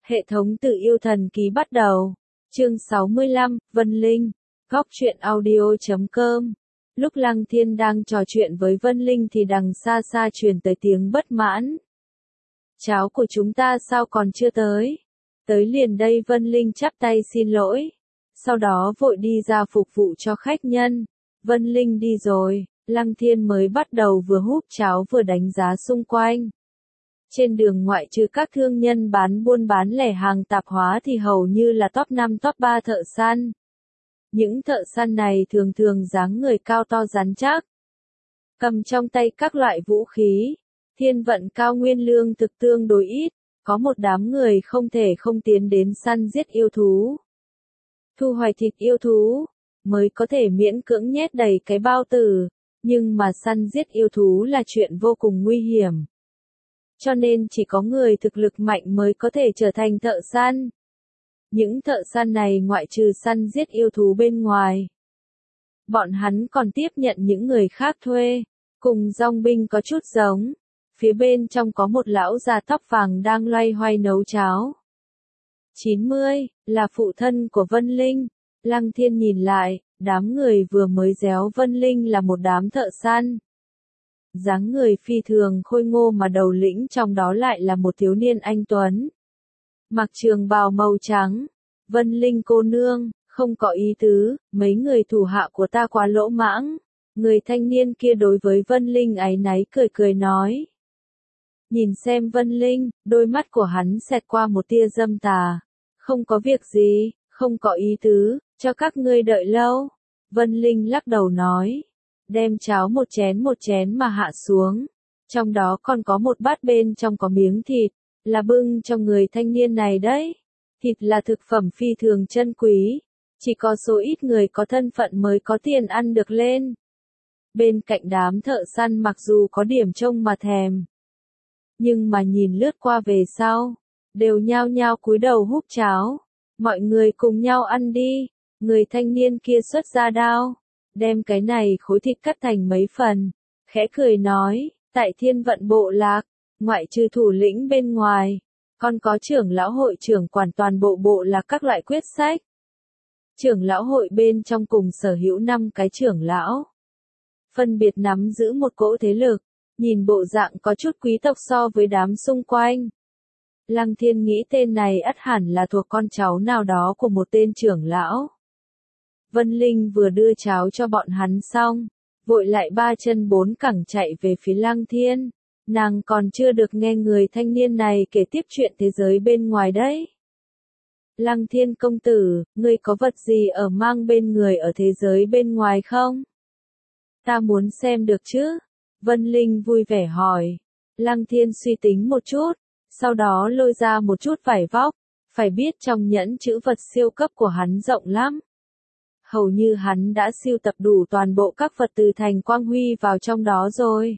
Hệ thống tự yêu thần ký bắt đầu. Chương 65, Vân Linh. Góc truyện audio.com. Lúc Lăng Thiên đang trò chuyện với Vân Linh thì đằng xa xa truyền tới tiếng bất mãn. Cháu của chúng ta sao còn chưa tới? Tới liền đây. Vân Linh chắp tay xin lỗi. Sau đó vội đi ra phục vụ cho khách nhân. Vân Linh đi rồi, Lăng Thiên mới bắt đầu vừa húp cháo vừa đánh giá xung quanh. Trên đường ngoại trừ các thương nhân buôn bán lẻ hàng tạp hóa thì hầu như là top 5 top 3 thợ săn. Những thợ săn này thường thường dáng người cao to rắn chắc, cầm trong tay các loại vũ khí. Thiên vận cao nguyên lương thực tương đối ít, có một đám người không thể không tiến đến săn giết yêu thú. Thu hoạch thịt yêu thú, mới có thể miễn cưỡng nhét đầy cái bao tử, nhưng mà săn giết yêu thú là chuyện vô cùng nguy hiểm. Cho nên chỉ có người thực lực mạnh mới có thể trở thành thợ săn. Những thợ săn này ngoại trừ săn giết yêu thú bên ngoài, bọn hắn còn tiếp nhận những người khác thuê, cùng dòng binh có chút giống. Phía bên trong có một lão già tóc vàng đang loay hoay nấu cháo. 90, là phụ thân của Vân Linh. Lăng Thiên nhìn lại, đám người vừa mới réo Vân Linh là một đám thợ săn. Dáng người phi thường khôi ngô mà đầu lĩnh trong đó lại là một thiếu niên anh tuấn. Mặc trường bào màu trắng. Vân Linh cô nương, không có ý tứ, mấy người thủ hạ của ta quá lỗ mãng. Người thanh niên kia đối với Vân Linh áy náy cười cười nói. Nhìn xem Vân Linh, đôi mắt của hắn xẹt qua một tia dâm tà. Không có việc gì, không có ý tứ, cho các ngươi đợi lâu. Vân Linh lắc đầu nói. Đem cháo một chén mà hạ xuống. Trong đó còn có một bát bên trong có miếng thịt, là bưng cho người thanh niên này đấy. Thịt là thực phẩm phi thường chân quý, chỉ có số ít người có thân phận mới có tiền ăn được lên. Bên cạnh đám thợ săn mặc dù có điểm trông mà thèm, nhưng mà nhìn lướt qua về sau, đều nhao nhao cúi đầu húp cháo. Mọi người cùng nhau ăn đi. Người thanh niên kia xuất ra đao, đem cái này khối thịt cắt thành mấy phần, khẽ cười nói, tại Thiên Vận bộ lạc, ngoại trừ thủ lĩnh bên ngoài, còn có trưởng lão hội trưởng quản toàn bộ lạc các loại quyết sách. Trưởng lão hội bên trong cùng sở hữu 5 cái trưởng lão, phân biệt nắm giữ một cỗ thế lực, nhìn bộ dạng có chút quý tộc so với đám xung quanh. Lăng Thiên nghĩ tên này ắt hẳn là thuộc con cháu nào đó của một tên trưởng lão. Vân Linh vừa đưa cháo cho bọn hắn xong, vội lại 3 chân 4 cẳng chạy về phía Lăng Thiên. Nàng còn chưa được nghe người thanh niên này kể tiếp chuyện thế giới bên ngoài đấy. Lăng Thiên công tử, ngươi có vật gì ở mang bên người ở thế giới bên ngoài không? Ta muốn xem được chứ? Vân Linh vui vẻ hỏi. Lăng Thiên suy tính một chút, sau đó lôi ra một chút vải vóc. Phải biết trong nhẫn chữ vật siêu cấp của hắn rộng lắm. Hầu như hắn đã sưu tập đủ toàn bộ các vật từ thành quang huy vào trong đó rồi.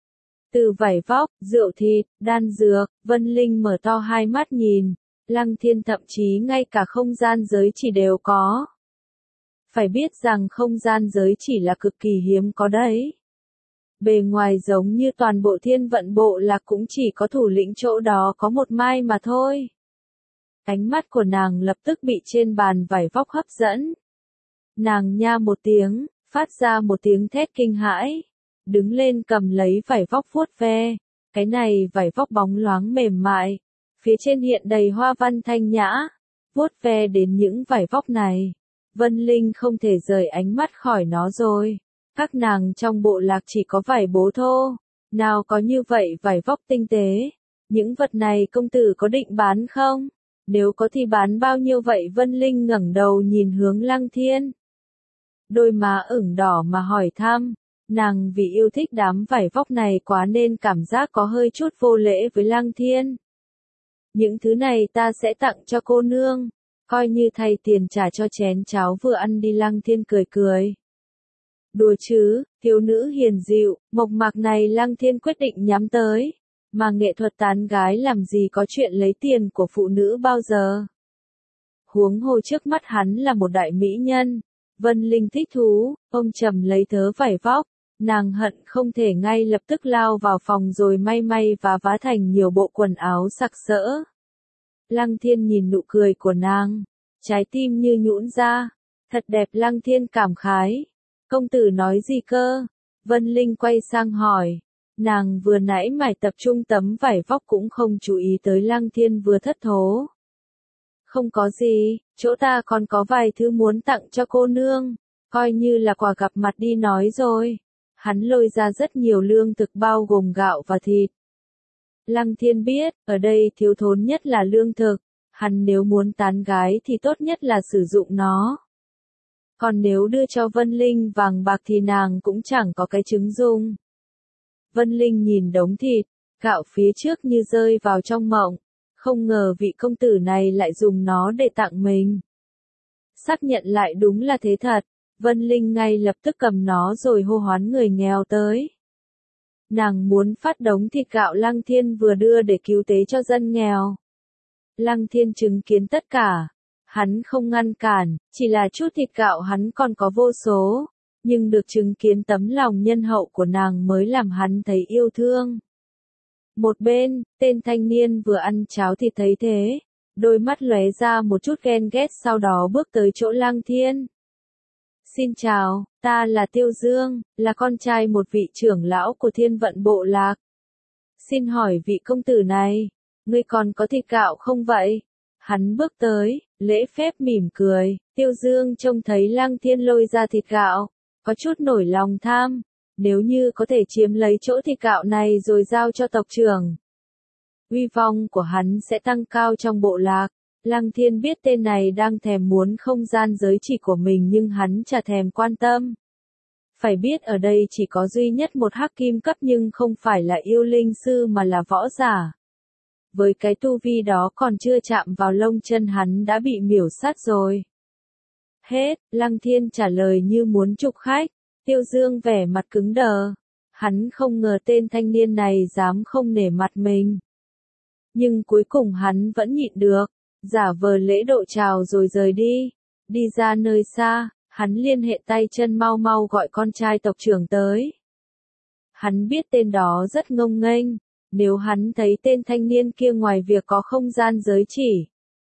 Từ vải vóc, rượu thịt, đan dược, Vân Linh mở to hai mắt nhìn. Lăng Thiên thậm chí ngay cả không gian giới chỉ đều có. Phải biết rằng không gian giới chỉ là cực kỳ hiếm có đấy. Bề ngoài giống như toàn bộ Thiên Vận bộ lạc cũng chỉ có thủ lĩnh chỗ đó có một mai mà thôi. Ánh mắt của nàng lập tức bị trên bàn vải vóc hấp dẫn. Nàng nha một tiếng, phát ra một tiếng thét kinh hãi. Đứng lên cầm lấy vải vóc vuốt ve. Cái này vải vóc bóng loáng mềm mại. Phía trên hiện đầy hoa văn thanh nhã. Vuốt ve đến những vải vóc này. Vân Linh không thể rời ánh mắt khỏi nó rồi. Các nàng trong bộ lạc chỉ có vải bố thô. Nào có như vậy vải vóc tinh tế. Những vật này công tử có định bán không? Nếu có thì bán bao nhiêu vậy? Vân Linh ngẩng đầu nhìn hướng Lăng Thiên. Đôi má ửng đỏ mà hỏi thăm. Nàng vì yêu thích đám vải vóc này quá nên cảm giác có hơi chút vô lễ với Lăng Thiên. Những thứ này ta sẽ tặng cho cô nương, coi như thay tiền trả cho chén cháo vừa ăn đi. Lăng Thiên cười cười. Đùa chứ, thiếu nữ hiền dịu, mộc mạc này Lăng Thiên quyết định nhắm tới. Mà nghệ thuật tán gái làm gì có chuyện lấy tiền của phụ nữ bao giờ. Huống hồ trước mắt hắn là một đại mỹ nhân. Vân Linh thích thú, ông trầm lấy thớ vải vóc. Nàng hận không thể ngay lập tức lao vào phòng rồi may và vá thành nhiều bộ quần áo sặc sỡ. Lăng Thiên nhìn nụ cười của nàng, trái tim như nhũn ra, thật đẹp. Lăng Thiên cảm khái, công tử nói gì cơ? Vân Linh quay sang hỏi, nàng vừa nãy mải tập trung tấm vải vóc cũng không chú ý tới Lăng Thiên vừa thất thố. Không có gì, chỗ ta còn có vài thứ muốn tặng cho cô nương, coi như là quà gặp mặt đi nói rồi. Hắn lôi ra rất nhiều lương thực bao gồm gạo và thịt. Lăng Thiên biết, ở đây thiếu thốn nhất là lương thực, hắn nếu muốn tán gái thì tốt nhất là sử dụng nó. Còn nếu đưa cho Vân Linh vàng bạc thì nàng cũng chẳng có cái trứng dùng. Vân Linh nhìn đống thịt, gạo phía trước như rơi vào trong mộng, không ngờ vị công tử này lại dùng nó để tặng mình. Xác nhận lại đúng là thế thật, Vân Linh ngay lập tức cầm nó rồi hô hoán người nghèo tới. Nàng muốn phát đống thịt gạo Lăng Thiên vừa đưa để cứu tế cho dân nghèo. Lăng Thiên chứng kiến tất cả, hắn không ngăn cản, chỉ là chút thịt gạo hắn còn có vô số, nhưng được chứng kiến tấm lòng nhân hậu của nàng mới làm hắn thấy yêu thương. Một bên, tên thanh niên vừa ăn cháo thì thấy thế, đôi mắt lóe ra một chút ghen ghét sau đó bước tới chỗ Lăng Thiên. Xin chào, ta là Tiêu Dương, là con trai một vị trưởng lão của Thiên Vận Bộ Lạc. Xin hỏi vị công tử này, ngươi còn có thịt gạo không vậy? Hắn bước tới, lễ phép mỉm cười, Tiêu Dương trông thấy Lăng Thiên lôi ra thịt gạo, có chút nổi lòng tham, nếu như có thể chiếm lấy chỗ thịt gạo này rồi giao cho tộc trưởng. Uy vong của hắn sẽ tăng cao trong bộ lạc. Lăng Thiên biết tên này đang thèm muốn không gian giới chỉ của mình nhưng hắn chả thèm quan tâm. Phải biết ở đây chỉ có duy nhất một hắc kim cấp nhưng không phải là yêu linh sư mà là võ giả. Với cái tu vi đó còn chưa chạm vào lông chân hắn đã bị miểu sát rồi. Hết, Lăng Thiên trả lời như muốn chụp khách, Tiêu Dương vẻ mặt cứng đờ. Hắn không ngờ tên thanh niên này dám không nể mặt mình. Nhưng cuối cùng hắn vẫn nhịn được, giả vờ lễ độ chào rồi rời đi. Đi ra nơi xa, hắn liên hệ tay chân mau mau gọi con trai tộc trưởng tới. Hắn biết tên đó rất ngông nghênh, nếu hắn thấy tên thanh niên kia ngoài việc có không gian giới chỉ,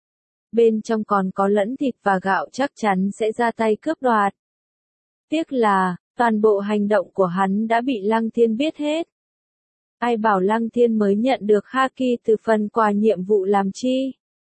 bên trong còn có lẫn thịt và gạo chắc chắn sẽ ra tay cướp đoạt. Tiếc là, toàn bộ hành động của hắn đã bị Lăng Thiên biết hết. Ai bảo Lăng Thiên mới nhận được Haki từ phần quà nhiệm vụ làm chi?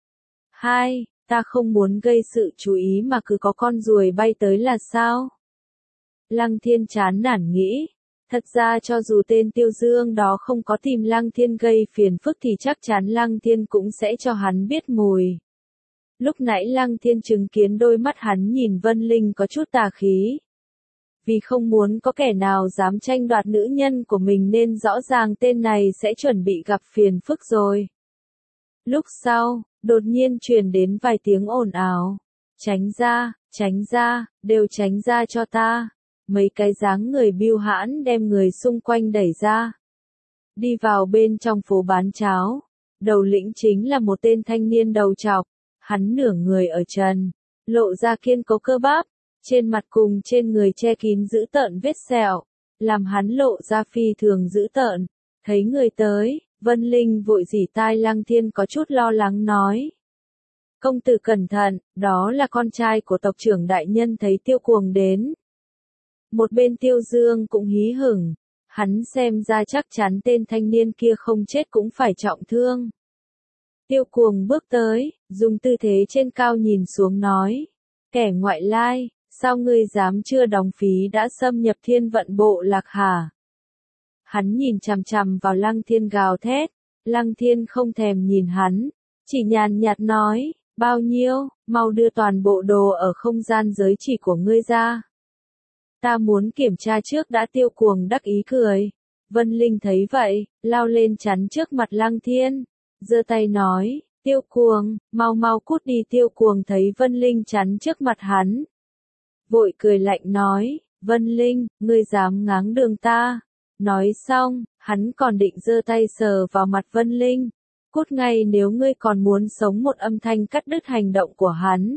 2. Ta không muốn gây sự chú ý mà cứ có con ruồi bay tới là sao? Lăng Thiên chán nản nghĩ. Thật ra cho dù tên Tiêu Dương đó không có tìm Lăng Thiên gây phiền phức thì chắc chắn Lăng Thiên cũng sẽ cho hắn biết mùi. Lúc nãy Lăng Thiên chứng kiến đôi mắt hắn nhìn Vân Linh có chút tà khí. Vì không muốn có kẻ nào dám tranh đoạt nữ nhân của mình nên rõ ràng tên này sẽ chuẩn bị gặp phiền phức rồi. Lúc sau, đột nhiên truyền đến vài tiếng ồn ào. Tránh ra, đều tránh ra cho ta. Mấy cái dáng người biêu hãn đem người xung quanh đẩy ra. Đi vào bên trong phố bán cháo. Đầu lĩnh chính là một tên thanh niên đầu trọc. Hắn nửa người ở trần, lộ ra kiên cố cơ bắp. Trên mặt cùng trên người che kín dữ tợn vết sẹo, làm hắn lộ ra phi thường dữ tợn. Thấy người tới, Vân Linh vội rỉ tai Lăng Thiên có chút lo lắng nói. Công tử cẩn thận, đó là con trai của tộc trưởng đại nhân thấy Tiêu Cuồng đến. Một bên Tiêu Dương cũng hí hửng, hắn xem ra chắc chắn tên thanh niên kia không chết cũng phải trọng thương. Tiêu Cuồng bước tới, dùng tư thế trên cao nhìn xuống nói. Kẻ ngoại lai, sao ngươi dám chưa đóng phí đã xâm nhập Thiên Vận Bộ Lạc hả? Hắn nhìn chằm chằm vào Lăng Thiên gào thét. Lăng Thiên không thèm nhìn hắn, chỉ nhàn nhạt nói, bao nhiêu, mau đưa toàn bộ đồ ở không gian giới chỉ của ngươi ra. Ta muốn kiểm tra trước đã. Tiêu Cuồng đắc ý cười. Vân Linh thấy vậy, lao lên chắn trước mặt Lăng Thiên, giơ tay nói, Tiêu Cuồng, mau mau cút đi. Tiêu Cuồng thấy Vân Linh chắn trước mặt hắn, vội cười lạnh nói, Vân Linh, ngươi dám ngáng đường ta. Nói xong, hắn còn định giơ tay sờ vào mặt Vân Linh. Cút ngay nếu ngươi còn muốn sống. Một âm thanh cắt đứt hành động của hắn.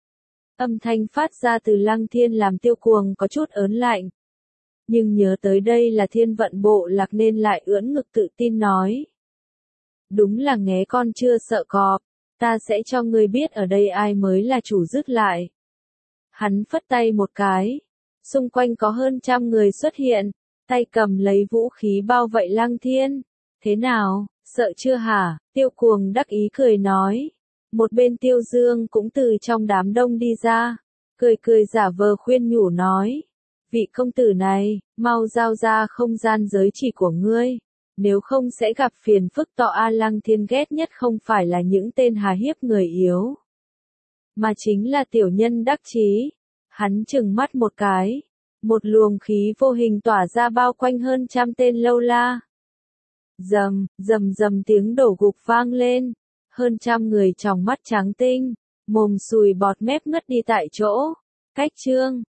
Âm thanh phát ra từ Lăng Thiên làm Tiêu Cuồng có chút ớn lạnh. Nhưng nhớ tới đây là Thiên Vận Bộ Lạc nên lại ưỡn ngực tự tin nói. Đúng là nghé con chưa sợ cọp, ta sẽ cho ngươi biết ở đây ai mới là chủ. Dứt lại. Hắn phất tay một cái. Xung quanh có hơn 100 người xuất hiện, tay cầm lấy vũ khí bao vây Lăng Thiên. Thế nào, sợ chưa hả? Tiêu Cuồng đắc ý cười nói. Một bên Tiêu Dương cũng từ trong đám đông đi ra, cười cười giả vờ khuyên nhủ nói. Vị công tử này, mau giao ra không gian giới chỉ của ngươi, nếu không sẽ gặp phiền phức to. Lăng Thiên ghét nhất không phải là những tên hà hiếp người yếu, mà chính là tiểu nhân đắc chí. Hắn trừng mắt một cái, một luồng khí vô hình tỏa ra bao quanh hơn 100 tên lâu la. Rầm, rầm rầm tiếng đổ gục vang lên, hơn 100 người tròng mắt trắng tinh, mồm sùi bọt mép ngất đi tại chỗ. Cách chương